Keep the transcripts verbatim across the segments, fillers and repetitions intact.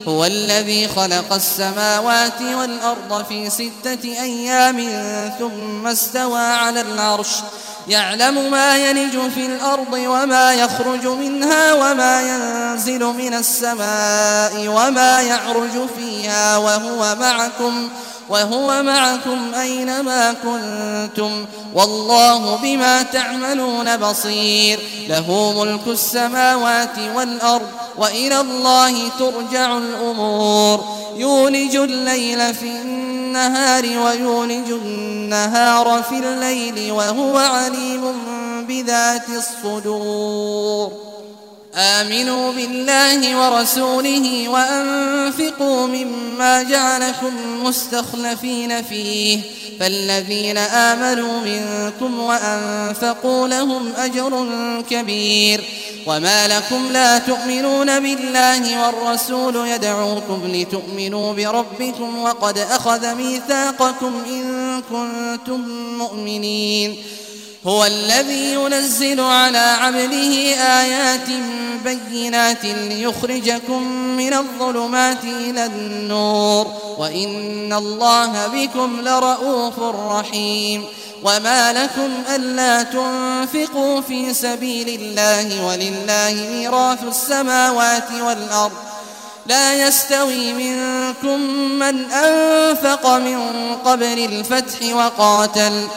هو الذي خلق السماوات والأرض في ستة أيام ثم استوى على العرش يعلم ما يلج في الأرض وما يخرج منها وما ينزل من السماء وما يعرج فيها وهو معكم وهو معكم أينما كنتم والله بما تعملون بصير له ملك السماوات والأرض وإلى الله ترجع الأمور يولج الليل في النهار ويولج النهار في الليل وهو عليم بذات الصدور آمنوا بالله ورسوله وأنفقوا مما جعلكم مستخلفين فيه فالذين آمنوا منكم وأنفقوا لهم أجر كبير وما لكم لا تؤمنون بالله والرسول يدعوكم لتؤمنوا بربكم وقد أخذ ميثاقكم إن كنتم مؤمنين هو الذي ينزل على عبده آيات بينات ليخرجكم من الظلمات إلى النور وإن الله بكم لرؤوف رحيم وما لكم ألا تنفقوا في سبيل الله ولله ميراث السماوات والأرض لا يستوي منكم من أنفق من قبل الفتح وقاتل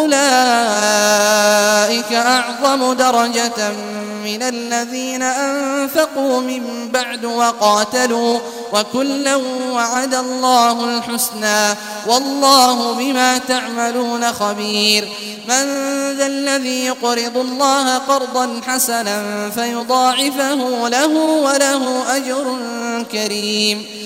أولئك أعظم درجة من الذين أنفقوا من بعد وقاتلوا وكلا وعد الله الحسنى والله بما تعملون خبير من ذا الذي يقرض الله قرضا حسنا فيضاعفه له وله أجر كريم